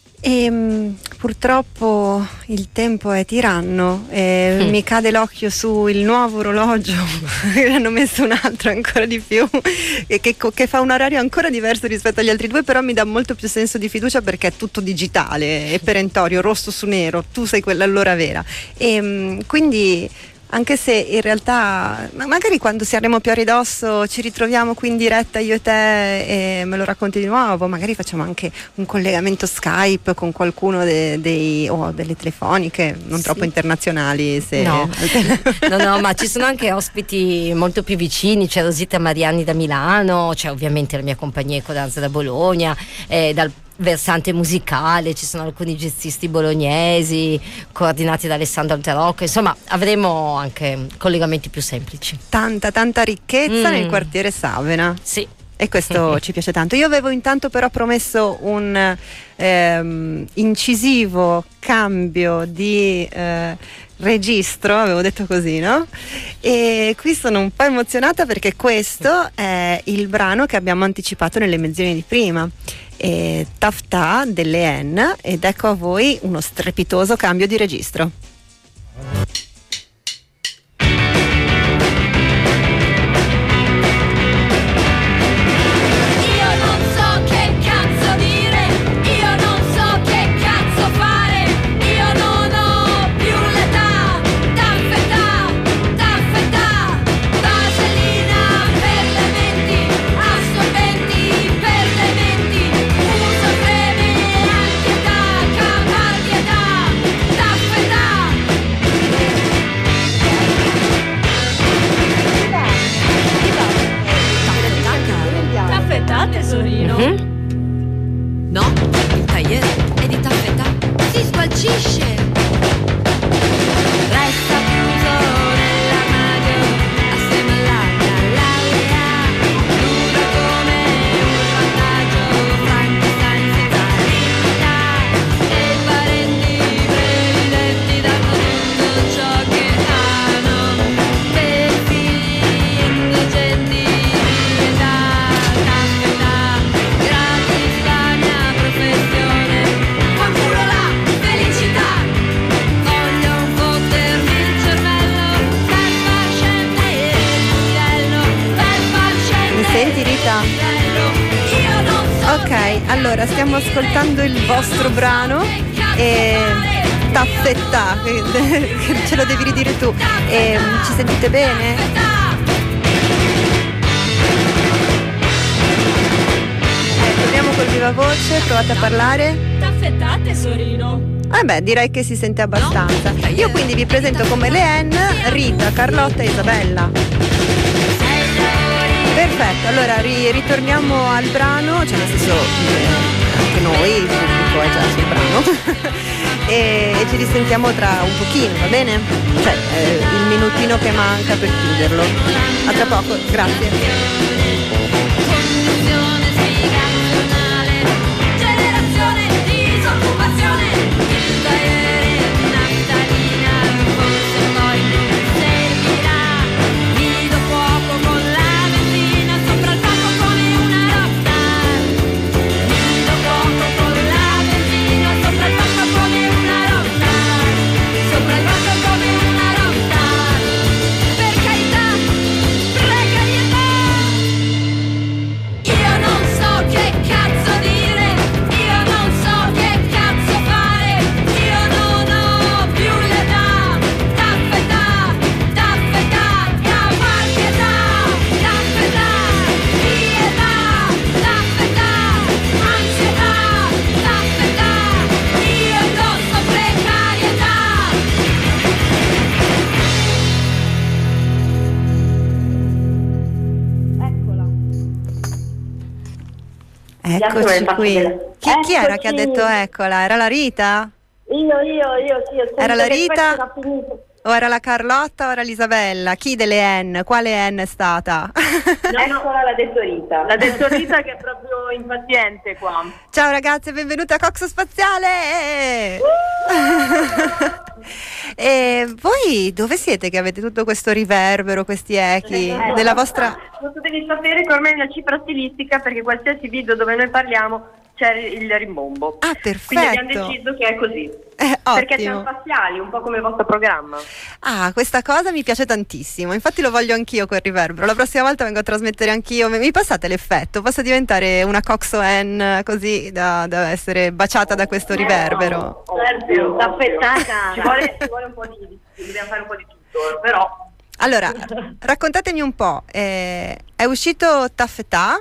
E mh, purtroppo il tempo è tiranno e mm. mi cade l'occhio sul nuovo orologio ne hanno messo un altro ancora di più che, che, che fa un orario ancora diverso rispetto agli altri due, però mi dà molto più senso di fiducia perché è tutto digitale, è perentorio, rosso su nero, tu sei quella allora vera. E mh, quindi anche se in realtà magari quando saremo più a ridosso ci ritroviamo qui in diretta io e te e me lo racconti di nuovo, magari facciamo anche un collegamento Skype con qualcuno de- dei o oh, delle telefoniche non sì. troppo internazionali se... no. no no ma ci sono anche ospiti molto più vicini, c'è Rosita Mariani da Milano, c'è ovviamente la mia compagnia Ecodanza da Bologna, eh, dal versante musicale ci sono alcuni jazzisti bolognesi coordinati da Alessandro Alterocco, insomma avremo anche collegamenti più semplici. Tanta tanta ricchezza mm. nel quartiere Savena. Sì. E questo ci piace tanto. Io avevo intanto però promesso un ehm, incisivo cambio di eh, registro, avevo detto così, no? E qui sono un po' emozionata perché questo è il brano che abbiamo anticipato nelle menzioni di prima, e Taftà delle N, ed ecco a voi uno strepitoso cambio di registro. Tesorino? Mm-hmm. No, il tagliere è di taffetà. Si sgualcisce. Resta chiuso nell'armadio assieme all'altra laurea, dura come un vantaggio, Frankenstein senza dignità, e i parenti previdenti danno tutto ciò che hanno per i figli indigenti di età. Senti Rita? Ok, allora stiamo ascoltando il vostro brano e Taffetà, ce lo devi ridire tu. E, ci sentite bene? viva voce, provate a parlare. Taffetà, tesorino. Eh beh, direi che si sente abbastanza. Io quindi vi presento come le N, Rita, Carlotta e Isabella. Perfetto, allora ri- ritorniamo al brano, cioè nel senso eh, anche noi, il pubblico è già sul brano. e, e ci risentiamo tra un pochino, va bene? Cioè eh, il minutino che manca per chiuderlo. A tra poco, grazie. Generazione di disoccupazione, il tagliere, naftalina, forse poi servirà. Nido fuoco con la benzina sopra il palco come una rockstar. Nido fuoco con la benzina sopra il palco come una rockstar. Sopra il palco come una rockstar. Per carità, precarietà. Io non so che cazzo dire, io non so che cazzo fare, io non ho più l'età. Taffetà, taffetà, caparchietà, taffetà, pietà, taffetà, ansietà, taffetà, io indosso precarietà. Eccoci qui. Chi, chi era che ha detto eccola? Era la Rita? Io, io, io, sì, ho Era la sentito che Rita? questo era finito. O era la Carlotta o era l'Isabella? Chi delle N? Quale N è stata? Eccola, l'ha detto Rita. L'ha detto Rita che è proprio impaziente qua. Ciao ragazzi, benvenuti a Coxo Spaziale! E voi dove siete che avete tutto questo riverbero, questi echi Eh, della vostra... Tu devi sapere che ormai è una cifra stilistica perché qualsiasi video dove noi parliamo c'è il rimbombo. Ah, perfetto. Quindi abbiamo deciso che è così. Eh, Perché ottimo. siamo spaziali, un po' come il vostro programma. Ah, questa cosa mi piace tantissimo, infatti lo voglio anch'io quel riverbero. La prossima volta vengo a trasmettere anch'io. Mi mi passate l'effetto? Posso diventare una Coxo N così da, da essere baciata da questo riverbero? Certo, taffettata. Ci vuole, ci vuole un po' di, dobbiamo fare un po' di tutto, però. Allora, raccontatemi un po', eh, è uscito Taffetà?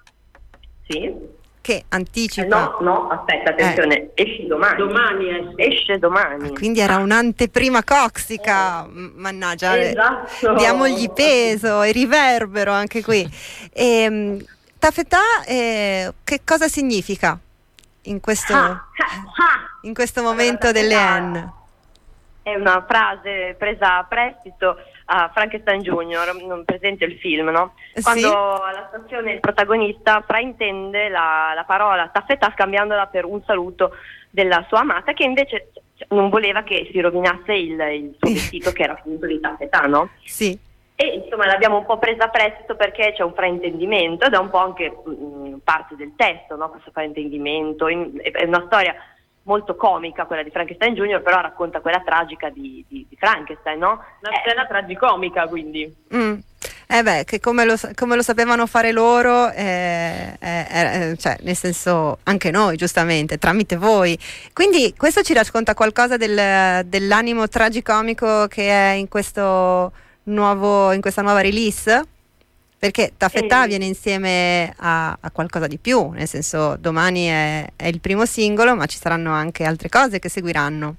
Sì. Che anticipa... Eh, no, no, aspetta, attenzione, esce domani. Domani esce. Esce domani. Quindi era un'anteprima coxica, M- mannaggia, eh, Esatto. diamogli peso e riverbero anche qui. E, Taffetà, eh, che cosa significa in questo, Ah, in questo momento delle N? È una frase presa a prestito a Frankenstein Junior, non presente il film, no? Sì. Quando alla stazione il protagonista fraintende la, la parola taffetà scambiandola per un saluto della sua amata che invece non voleva che si rovinasse il, il suo vestito che era appunto di taffetà, no? Sì. E insomma l'abbiamo un po' presa a prestito perché c'è un fraintendimento ed è un po' anche mh, parte del testo, no? Questo fraintendimento, in, è una storia molto comica quella di Frankenstein Junior, però racconta quella tragica di, di, di Frankenstein, no? Una scena tragicomica, quindi. Mm. Eh beh, che come lo, come lo sapevano fare loro, eh, eh, eh, cioè nel senso anche noi giustamente, tramite voi. Quindi questo ci racconta qualcosa del, dell'animo tragicomico che è in questo nuovo, in questa nuova release? Perché Taffetà Eh. viene insieme a, a qualcosa di più, nel senso domani è, è il primo singolo, ma ci saranno anche altre cose che seguiranno.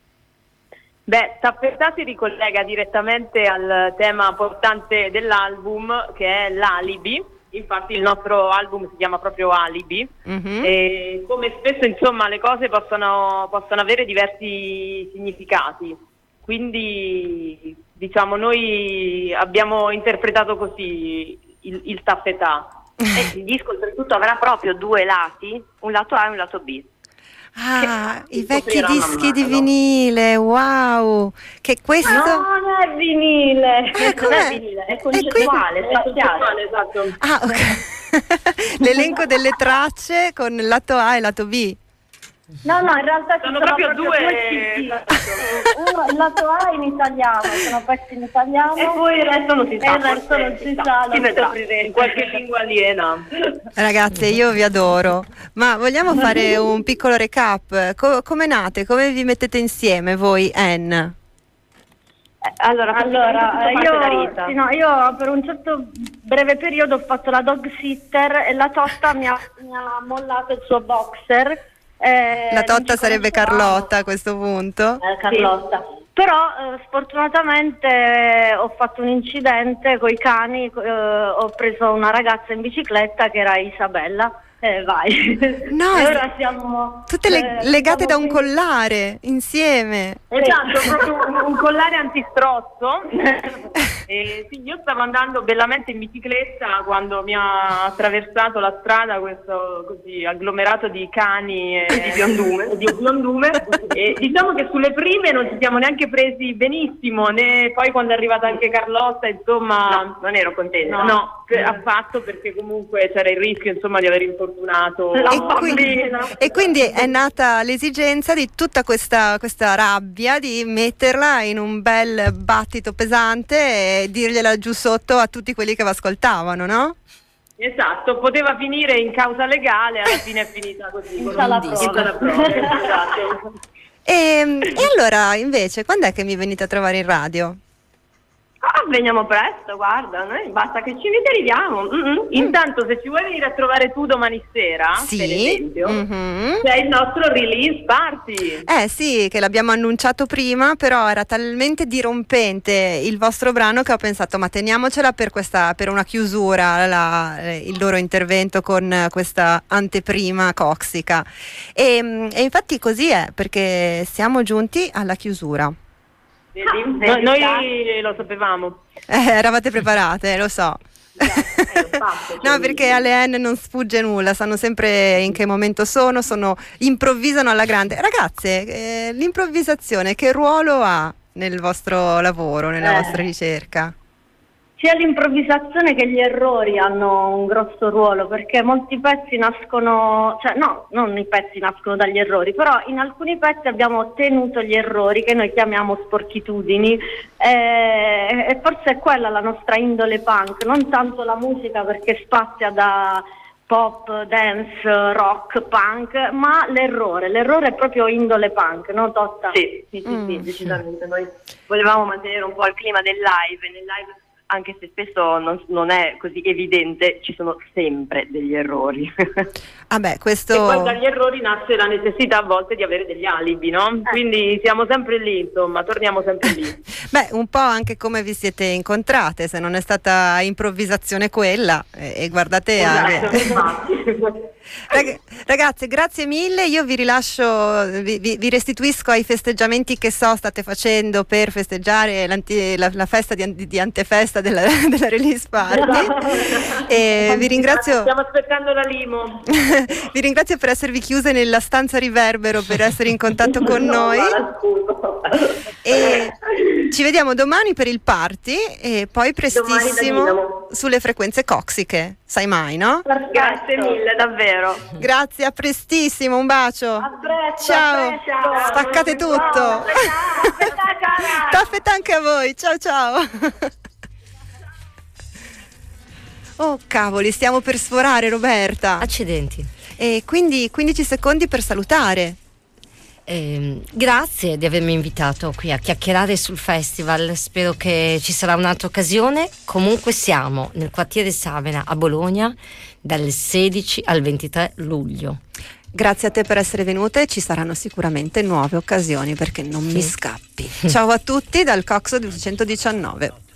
Beh, Taffetà si ricollega direttamente al tema portante dell'album che è l'alibi, infatti il nostro album si chiama proprio Alibi. Mhm. E come spesso insomma le cose possono, possono avere diversi significati, quindi diciamo noi abbiamo interpretato così il, il Taffetà. E il disco oltretutto avrà proprio due lati, un lato A e un lato B. Ah, Che i vecchi scoprirà man dischi di mano. vinile, wow! Che questo... No, non è vinile, Eh, non com'è? è vinile, è concettuale, È spaziale, esatto. Ah, ok. L'elenco delle tracce con il lato A e il lato B. No, no, in realtà ci Sono sono, proprio due- C D. Uno, il lato A in italiano, sono pezzi in italiano E poi il resto non si e sa, il resto forse non si si sa, sa, si lo vedrà, scoprirete. in qualche lingua aliena. Ragazze, io vi adoro, ma vogliamo fare un piccolo recap? Co- come nate? Come vi mettete insieme voi, N? Allora, allora io, sì, no, io per un certo breve periodo ho fatto la dog sitter e la Totta mi ha, mi ha mollato il suo boxer. eh, La non Totta ci sarebbe conoscevamo. Carlotta a questo punto. Eh, Carlotta. Però eh, sfortunatamente eh, ho fatto un incidente coi cani, eh, ho preso una ragazza in bicicletta che era Isabella. E vai. No, e è- ora siamo Tutte le- eh, legate da siamo un qui- collare insieme. Esatto, proprio un, un collare antistrozzo. E sì, io stavo andando bellamente in bicicletta quando mi ha attraversato la strada questo così agglomerato di cani e di biondume, di biondume. E diciamo che sulle prime non ci siamo neanche presi benissimo, né poi quando è arrivata anche Carlotta, insomma, No, non ero contenta. no, no, che- affatto, perché comunque c'era il rischio insomma di aver infortunato La E quindi, bambina. e quindi è nata l'esigenza di tutta questa, questa rabbia di metterla in un bel battito pesante e dirgliela giù sotto a tutti quelli che vi ascoltavano, no? Esatto, poteva finire in causa legale, alla fine è finita così. con Sala un disco prova. da prova, esatto. E, e allora invece, quando è che mi venite a trovare in radio? Ah, veniamo presto, guarda, noi basta che ci deriviamo. Mm-mm. Intanto se ci vuoi venire a trovare tu domani sera, Sì. per esempio, Mhm. c'è il nostro release party. Eh sì, che l'abbiamo annunciato prima, però era talmente dirompente il vostro brano che ho pensato ma teniamocela per, questa, per una chiusura, la- eh, il loro intervento con eh, questa anteprima coxica. E, mm, e infatti così è, perché siamo giunti alla chiusura. Vedi? Noi, noi lo sapevamo. Eh, eravate preparate, lo so. No, perché alle N non sfugge nulla, sanno sempre in che momento sono, sono improvvisano alla grande. Ragazze, eh, l'improvvisazione che ruolo ha nel vostro lavoro, nella Eh. vostra ricerca? Sia l'improvvisazione che gli errori hanno un grosso ruolo, perché molti pezzi nascono, cioè no, non i pezzi nascono dagli errori, però in alcuni pezzi abbiamo ottenuto gli errori che noi chiamiamo sporchitudini eh, e forse è quella la nostra indole punk, non tanto la musica perché spazia da pop, dance, rock, punk, ma l'errore, l'errore è proprio indole punk, no Totta? Sì, sì, sì, sì, decisamente. Noi volevamo mantenere un po' il clima del live e nel live, anche se spesso non, non è così evidente, ci sono sempre degli errori. Ah beh, E questo... poi dagli errori nasce la necessità a volte di avere degli alibi, no? Quindi siamo sempre lì, insomma, torniamo sempre lì. Beh, un po' anche come vi siete incontrate, se non è stata improvvisazione quella, eh, e guardate... Esatto, eh, infatti. Rag- ragazze, grazie mille, io vi rilascio, vi, vi- vi restituisco ai festeggiamenti che so state facendo per festeggiare l'anti- la, la festa di, an- di antefesta della, della release party. E vi ringrazio, Stiamo aspettando la limo. vi ringrazio per esservi chiuse nella stanza riverbero, per essere in contatto con noi. E ci vediamo domani per il party e poi prestissimo Milano. sulle frequenze coxiche, sai mai, no? Grazie mille, davvero. Grazie, a prestissimo, un bacio. A presto, Ciao, a presto. spaccate tutto. Taffetta anche a voi, ciao ciao. Oh cavoli, stiamo per sforare, Roberta. Accidenti. E quindi quindici secondi per salutare. Ehm, grazie di avermi invitato qui a chiacchierare sul festival, spero che ci sarà un'altra occasione. Comunque siamo nel quartiere Savena a Bologna dal sedici al ventitré luglio. Grazie a te per essere venute, ci saranno sicuramente nuove occasioni perché non mi scappi. Ciao a tutti dal Coxo duecentodiciannove.